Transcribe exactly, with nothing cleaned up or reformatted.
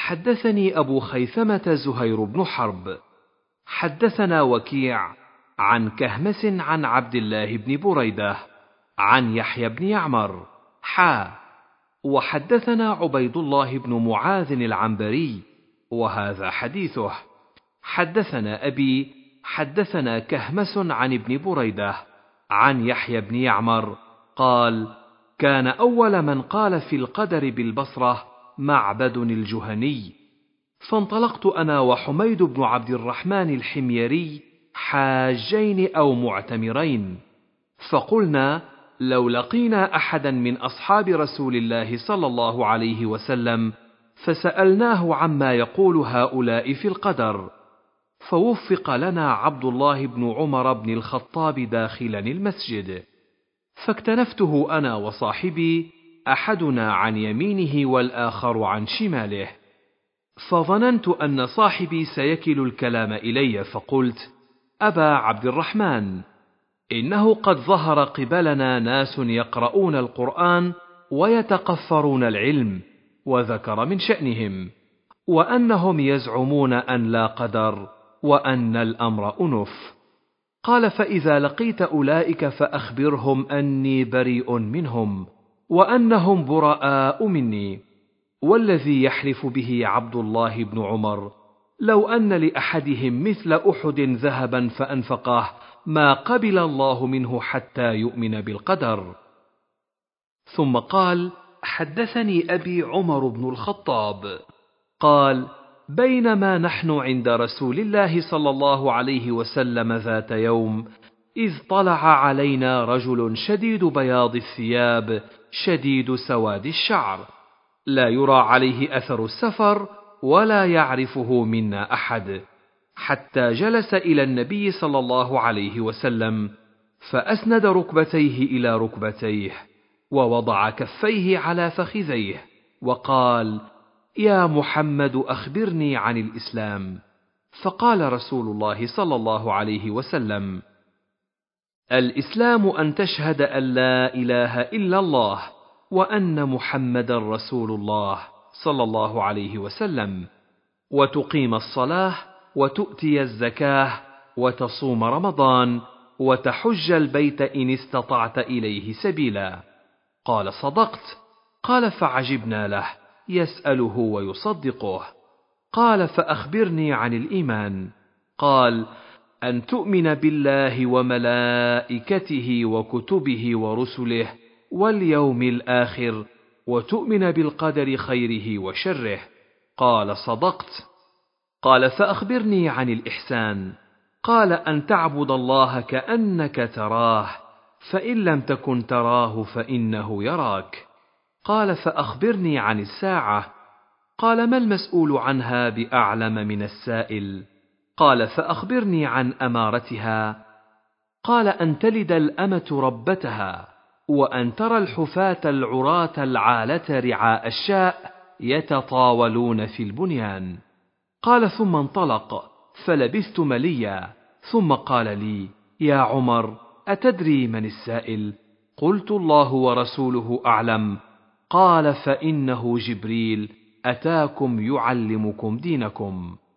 حدثني أبو خيثمة زهير بن حرب حدثنا وكيع عن كهمس عن عبد الله بن بريدة عن يحيى بن يعمر حا وحدثنا عبيد الله بن معاذ العنبري وهذا حديثه. حدثنا أبي حدثنا كهمس عن ابن بريدة عن يحيى بن يعمر قال: كان أول من قال في القدر بالبصرة معبد الجهني، فانطلقت أنا وحميد بن عبد الرحمن الحميري حاجين أو معتمرين، فقلنا: لو لقينا أحدا من أصحاب رسول الله صلى الله عليه وسلم فسألناه عما يقول هؤلاء في القدر، فوفق لنا عبد الله بن عمر بن الخطاب داخلا المسجد، فاكتنفته أنا وصاحبي، أحدنا عن يمينه والآخر عن شماله، فظننت أن صاحبي سيكل الكلام إلي، فقلت: أبا عبد الرحمن، إنه قد ظهر قبلنا ناس يقرؤون القرآن ويتقفرون العلم، وذكر من شأنهم، وأنهم يزعمون أن لا قدر، وأن الأمر أنف. قال: فإذا لقيت أولئك فأخبرهم أني بريء منهم، وأنهم براء مني، والذي يحلف به عبد الله بن عمر لو أن لأحدهم مثل أحد ذهبا فأنفقه ما قبل الله منه حتى يؤمن بالقدر. ثم قال: حدثني أبي عمر بن الخطاب قال: بينما نحن عند رسول الله صلى الله عليه وسلم ذات يوم، إذ طلع علينا رجل شديد بياض الثياب شديد سواد الشعر، لا يرى عليه أثر السفر ولا يعرفه منا أحد، حتى جلس إلى النبي صلى الله عليه وسلم، فأسند ركبتيه إلى ركبتيه، ووضع كفيه على فخذيه، وقال: يا محمد، أخبرني عن الإسلام. فقال رسول الله صلى الله عليه وسلم: الإسلام أن تشهد أن لا إله إلا الله وأن محمدا رسول الله صلى الله عليه وسلم، وتقيم الصلاة، وتؤتي الزكاة، وتصوم رمضان، وتحج البيت إن استطعت إليه سبيلا. قال: صدقت. قال: فعجبنا له، يسأله ويصدقه. قال: فأخبرني عن الإيمان. قال: أن تؤمن بالله وملائكته وكتبه ورسله واليوم الآخر، وتؤمن بالقدر خيره وشره. قال: صدقت. قال: فأخبرني عن الإحسان. قال: أن تعبد الله كأنك تراه، فإن لم تكن تراه فإنه يراك. قال: فأخبرني عن الساعة. قال: ما المسؤول عنها بأعلم من السائل؟ قال: فأخبرني عن أمارتها. قال: أن تلد الأمة ربتها، وأن ترى الحفاة العراة العالة رعاء الشاء يتطاولون في البنيان. قال: ثم انطلق، فلبثت مليا، ثم قال لي: يا عمر، أتدري من السائل؟ قلت: الله ورسوله أعلم. قال: فإنه جبريل أتاكم يعلمكم دينكم.